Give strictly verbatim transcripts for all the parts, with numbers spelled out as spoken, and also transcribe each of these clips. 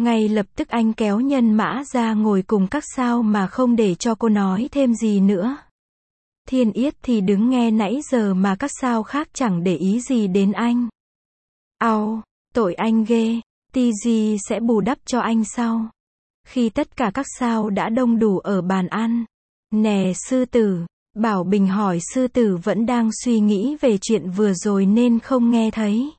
Ngay lập tức anh kéo Nhân Mã ra ngồi cùng các sao mà không để cho cô nói thêm gì nữa. Thiên Yết thì đứng nghe nãy giờ mà các sao khác chẳng để ý gì đến anh. Au, tội anh ghê, ti gi sẽ bù đắp cho anh sau. Khi tất cả các sao đã đông đủ ở bàn ăn. Nè sư tử, Bảo Bình hỏi sư tử vẫn đang suy nghĩ về chuyện vừa rồi nên không nghe thấy.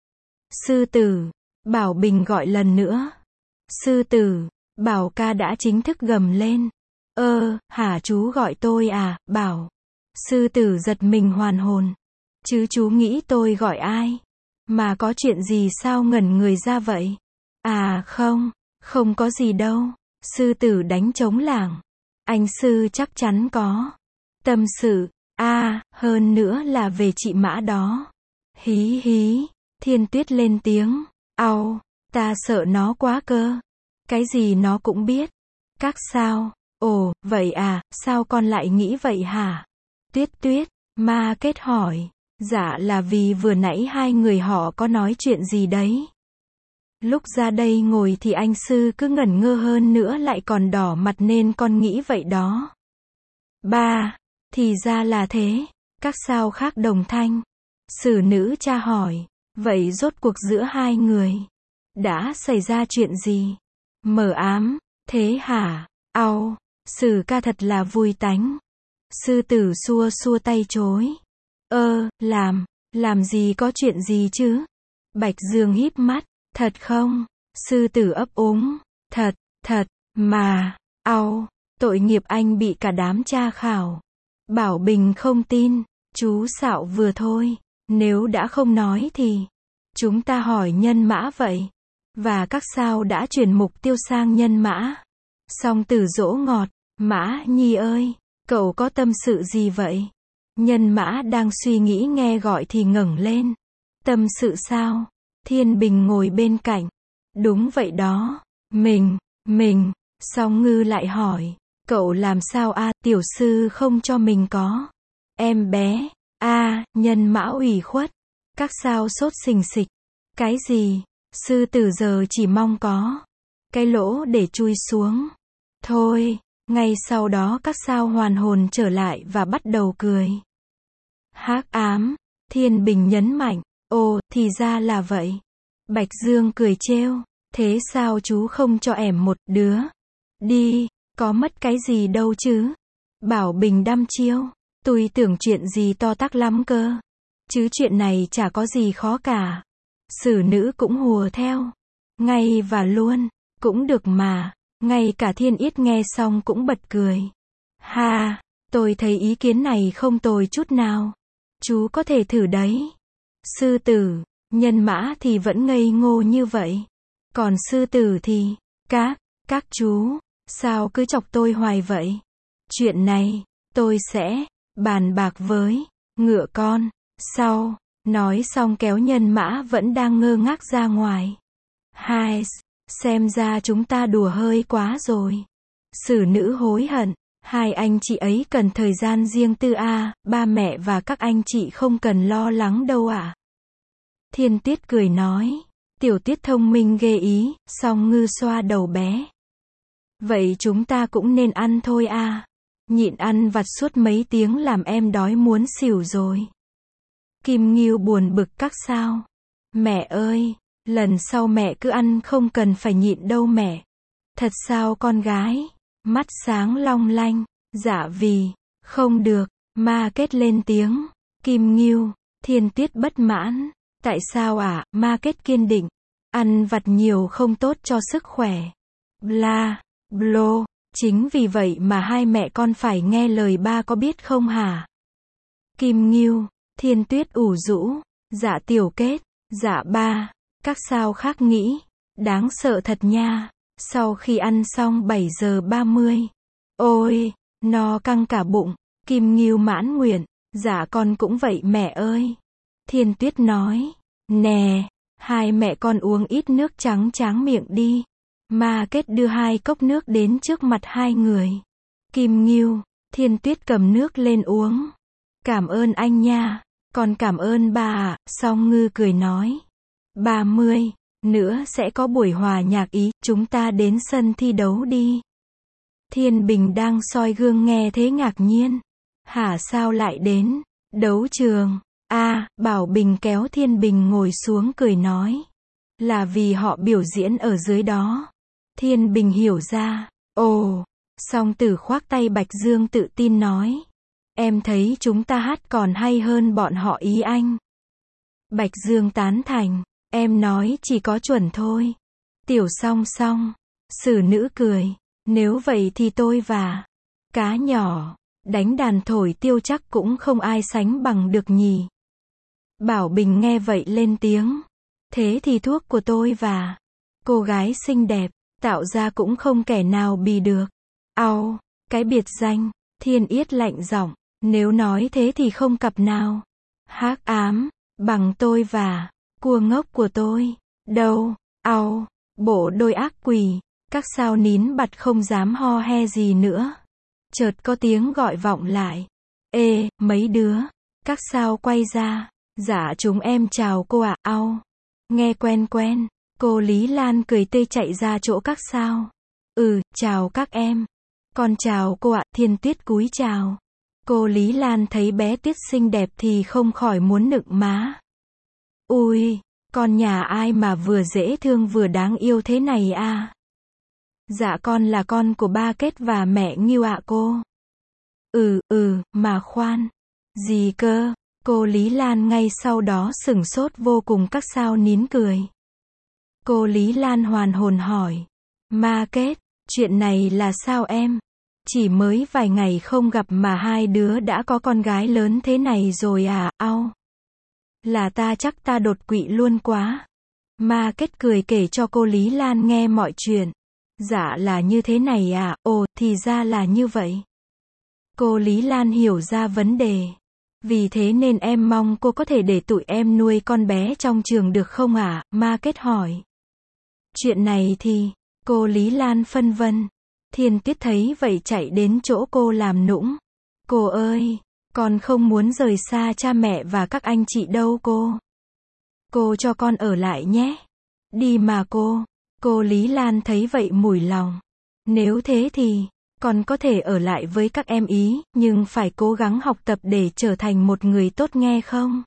Sư tử, Bảo Bình gọi lần nữa. Sư tử, Bảo ca đã chính thức gầm lên. Ơ, hả chú gọi tôi à, Bảo. Sư tử giật mình hoàn hồn. Chứ chú nghĩ tôi gọi ai? Mà có chuyện gì sao ngẩn người ra vậy? À không, không có gì đâu. Sư tử đánh trống lảng. Anh sư chắc chắn có tâm sự. À, hơn nữa là về chị Mã đó. Hí hí, Thiên Tuyết lên tiếng. Au, ta sợ nó quá cơ. Cái gì nó cũng biết. Các sao? Ồ, vậy à, sao con lại nghĩ vậy hả? Tuyết Tuyết, Ma Kết hỏi. Dạ là vì vừa nãy hai người họ có nói chuyện gì đấy. Lúc ra đây ngồi thì anh sư cứ ngẩn ngơ hơn nữa lại còn đỏ mặt nên con nghĩ vậy đó. Ba, thì ra là thế. Các sao khác đồng thanh. Sử nữ cha hỏi. Vậy rốt cuộc giữa hai người đã xảy ra chuyện gì? Mờ ám, thế hả? Au, Sử ca thật là vui tánh. Sư tử xua xua tay chối. Ơ, làm, làm gì có chuyện gì chứ? Bạch Dương híp mắt. Thật không? Sư tử ấp úng. Thật, thật, mà, au, tội nghiệp anh bị cả đám tra khảo. Bảo Bình không tin, chú xạo vừa thôi. Nếu đã không nói thì chúng ta hỏi Nhân Mã vậy. Và các sao đã chuyển mục tiêu sang Nhân Mã. Song Tử dỗ ngọt. Mã Nhi ơi, cậu có tâm sự gì vậy? Nhân Mã đang suy nghĩ nghe gọi thì ngẩng lên. Tâm sự sao? Thiên Bình ngồi bên cạnh. Đúng vậy đó. Mình, mình. Song Ngư lại hỏi. Cậu làm sao a? À, tiểu sư không cho mình có em bé. A, à, Nhân Mã ủy khuất. Các sao sốt sình sịch. Cái gì? Sư tử giờ chỉ mong có cái lỗ để chui xuống. Thôi, ngay sau đó các sao hoàn hồn trở lại và bắt đầu cười. Hắc ám, Thiên Bình nhấn mạnh. Ồ, thì ra là vậy. Bạch Dương cười trêu. Thế sao chú không cho ẻm một đứa? Đi, có mất cái gì đâu chứ? Bảo Bình đăm chiêu. Tôi tưởng chuyện gì to tát lắm cơ. Chứ chuyện này chả có gì khó cả. Sử nữ cũng hùa theo. Ngay và luôn. Cũng được mà. Ngay cả Thiên Yết nghe xong cũng bật cười. Ha, tôi thấy ý kiến này không tồi chút nào. Chú có thể thử đấy. Sư tử, Nhân Mã thì vẫn ngây ngô như vậy. Còn sư tử thì, các, các chú, sao cứ chọc tôi hoài vậy? Chuyện này, tôi sẽ bàn bạc với ngựa con. Sau, nói xong kéo Nhân Mã vẫn đang ngơ ngác ra ngoài. Hai, xem ra chúng ta đùa hơi quá rồi. Sử nữ hối hận. Hai anh chị ấy cần thời gian riêng tư a, ba mẹ và các anh chị không cần lo lắng đâu ạ. À? Thiên Tuyết cười nói. Tiểu Tuyết thông minh ghê ý, Song Ngư xoa đầu bé. Vậy chúng ta cũng nên ăn thôi a. À? Nhịn ăn vặt suốt mấy tiếng làm em đói muốn xỉu rồi. Kim Ngưu buồn bực các sao. Mẹ ơi, lần sau mẹ cứ ăn không cần phải nhịn đâu mẹ. Thật sao con gái? Mắt sáng long lanh. Dạ vì, không được, Ma Kết lên tiếng. Kim Ngưu, Thiên Tuyết bất mãn. Tại sao ạ? À? Ma Kết kiên định. Ăn vặt nhiều không tốt cho sức khỏe. Bla, blo, chính vì vậy mà hai mẹ con phải nghe lời ba có biết không hả? Kim Ngưu, Thiên Tuyết ủ rũ. Dạ Tiểu Kết, dạ ba, các sao khác nghĩ. Đáng sợ thật nha. Sau khi ăn xong bảy giờ ba mươi. Ôi, no căng cả bụng. Kim Ngưu mãn nguyện. Dạ con cũng vậy mẹ ơi. Thiên Tuyết nói. Nè, hai mẹ con uống ít nước trắng tráng miệng đi. Ma Kết đưa hai cốc nước đến trước mặt hai người. Kim Ngưu, Thiên Tuyết cầm nước lên uống. Cảm ơn anh nha. Con cảm ơn bà ạ. Song Ngư cười nói. ba mươi. nữa sẽ có buổi hòa nhạc ý, chúng ta đến sân thi đấu đi. Thiên Bình đang soi gương nghe thế ngạc nhiên. Hả, sao lại đến đấu trường? À, Bảo Bình kéo Thiên Bình ngồi xuống cười nói. Là vì họ biểu diễn ở dưới đó. Thiên Bình hiểu ra. Ồ, Song Tử khoác tay Bạch Dương tự tin nói. Em thấy chúng ta hát còn hay hơn bọn họ ý anh. Bạch Dương tán thành. Em nói chỉ có chuẩn thôi. Tiểu Song Song. Sử Nữ cười. Nếu vậy thì tôi và cá nhỏ đánh đàn thổi tiêu chắc cũng không ai sánh bằng được nhỉ. Bảo Bình nghe vậy lên tiếng. Thế thì thuốc của tôi và cô gái xinh đẹp tạo ra cũng không kẻ nào bì được. Au, cái biệt danh. Thiên Yết lạnh giọng. Nếu nói thế thì không cặp nào hắc ám bằng tôi và cua ngốc của tôi đâu. Au, bộ đôi ác quỷ. Các sao nín bặt không dám ho he gì nữa. Chợt có tiếng gọi vọng lại. Ê, mấy đứa. Các sao quay ra. Dạ chúng em chào cô ạ. À. Au. Nghe quen quen. Cô Lý Lan cười tươi chạy ra chỗ các sao. Ừ, chào các em. Con chào cô ạ. À. Thiên Tuyết cúi chào. Cô Lý Lan thấy bé Tuyết xinh đẹp thì không khỏi muốn nựng má. Ui, con nhà ai mà vừa dễ thương vừa đáng yêu thế này à? Dạ con là con của ba Kết và mẹ Ngưu ạ cô. Ừ, ừ, mà khoan. Gì cơ? Cô Lý Lan ngay sau đó sửng sốt vô cùng, các sao nín cười. Cô Lý Lan hoàn hồn hỏi. Ma Kết, chuyện này là sao em? Chỉ mới vài ngày không gặp mà hai đứa đã có con gái lớn thế này rồi à? Au. Là ta chắc ta đột quỵ luôn quá. Ma Kết cười kể cho cô Lý Lan nghe mọi chuyện. Dạ là như thế này à, ồ, thì ra là như vậy. Cô Lý Lan hiểu ra vấn đề. Vì thế nên em mong cô có thể để tụi em nuôi con bé trong trường được không ạ? À? Ma Kết hỏi. Chuyện này thì, cô Lý Lan phân vân. Thiên Tuyết thấy vậy chạy đến chỗ cô làm nũng. Cô ơi, con không muốn rời xa cha mẹ và các anh chị đâu cô. Cô cho con ở lại nhé. Đi mà cô. Cô Lý Lan thấy vậy mủi lòng. Nếu thế thì, con có thể ở lại với các em ý, nhưng phải cố gắng học tập để trở thành một người tốt nghe không?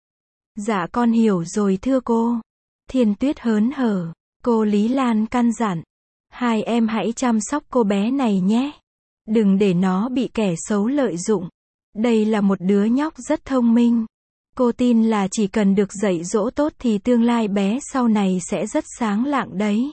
Dạ con hiểu rồi thưa cô. Thiên Tuyết hớn hở. Cô Lý Lan căn dặn. Hai em hãy chăm sóc cô bé này nhé. Đừng để nó bị kẻ xấu lợi dụng. Đây là một đứa nhóc rất thông minh. Cô tin là chỉ cần được dạy dỗ tốt thì tương lai bé sau này sẽ rất sáng lạng đấy.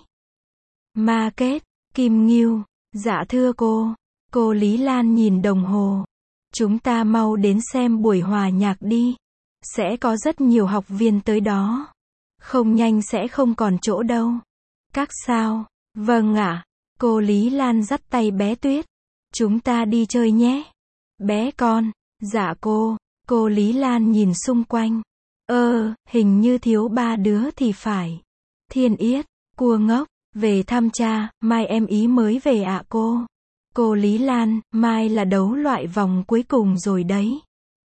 Ma Kết, Kim Ngưu, dạ thưa cô. Cô Lý Lan nhìn đồng hồ. Chúng ta mau đến xem buổi hòa nhạc đi. Sẽ có rất nhiều học viên tới đó. Không nhanh sẽ không còn chỗ đâu. Các sao? Vâng ạ. Cô Lý Lan dắt tay bé Tuyết. Chúng ta đi chơi nhé. Bé con. Dạ cô. Cô Lý Lan nhìn xung quanh. Ơ, hình như thiếu ba đứa thì phải. Thiên Yết, cua ngốc, về thăm cha, mai em ý mới về ạ cô. Cô Lý Lan, mai là đấu loại vòng cuối cùng rồi đấy.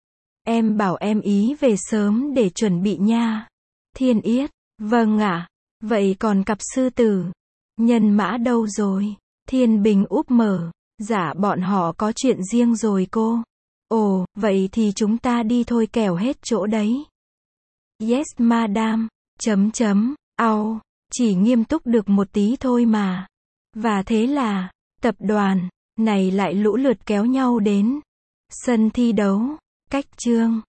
Em bảo em ý về sớm để chuẩn bị nha. Thiên Yết, vâng ạ. Vậy còn cặp sư tử, Nhân Mã đâu rồi? Thiên Bình úp mở. Dạ bọn họ có chuyện riêng rồi cô. Ồ, vậy thì chúng ta đi thôi kẻo hết chỗ đấy. Yes madam. Chấm chấm. Au. Chỉ nghiêm túc được một tí thôi mà. Và thế là, tập đoàn này lại lũ lượt kéo nhau đến sân thi đấu. Cách chương